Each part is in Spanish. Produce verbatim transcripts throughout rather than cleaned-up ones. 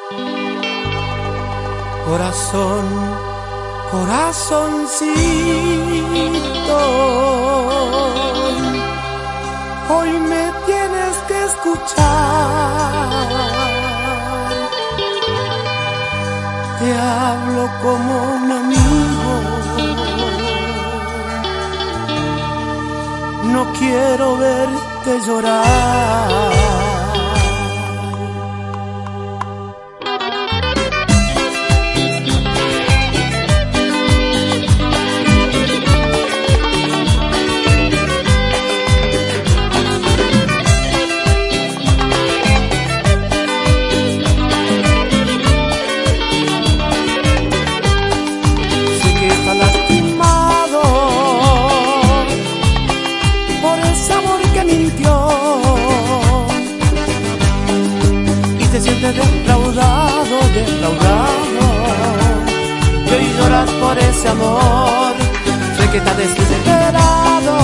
Corazón, corazoncito, hoy me tienes que escuchar. Te hablo como un amigo, no quiero verte llorar. Te sientes defraudado, defraudado, y hoy lloras por ese amor. Sé que estás desesperado,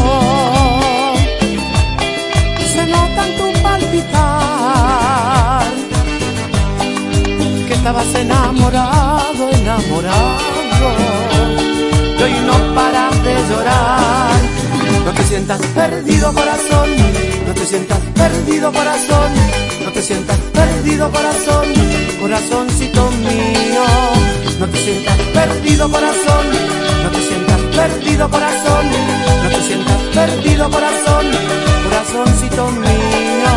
se nota en tu palpitar que estabas enamorado, enamorado, y hoy no paras de llorar. No te sientas perdido, corazón, no te sientas perdido, corazón, no te sientas perdido, corazón, corazoncito mío. No te sientas perdido, corazón, no te sientas perdido, corazón, no te sientas perdido, corazón, corazoncito mío.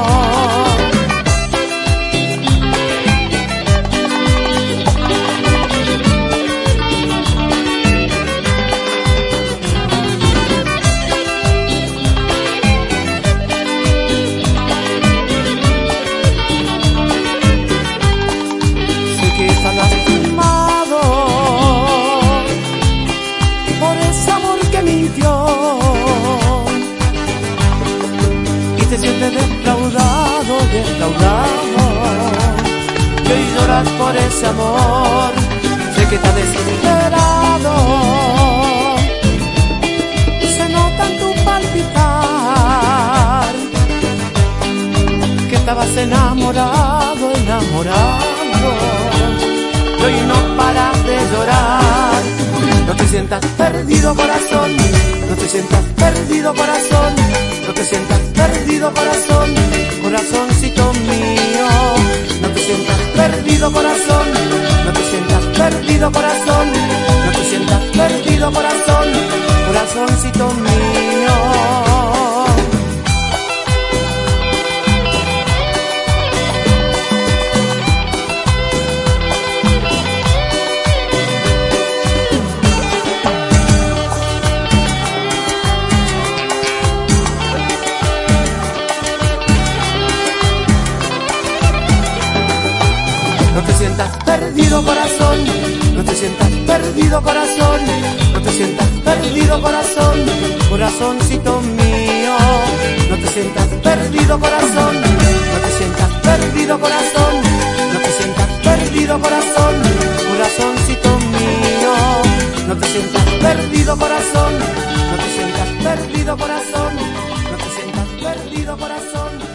Te sientes defraudado, defraudado, y hoy lloras por ese amor. Sé que estás desesperado, se nota en tu palpitar que estabas enamorado, enamorado, y hoy no paras de llorar. No te sientas perdido, corazón, no te sientas perdido, corazón, no te sientas perdido, corazón, corazoncito mío. No te sientas perdido, corazón, no te sientas perdido, corazón, no te sientas perdido, corazón, corazoncito mío. No te sientas perdido, corazón, no te sientas perdido, corazón, no te sientas perdido, corazón, corazoncito mío. No te sientas perdido, corazón, no te sientas perdido, corazón, no te sientas perdido, corazón, corazoncito mío. No te sientas perdido, corazón, no te sientas perdido, corazón, no te sientas perdido, corazón.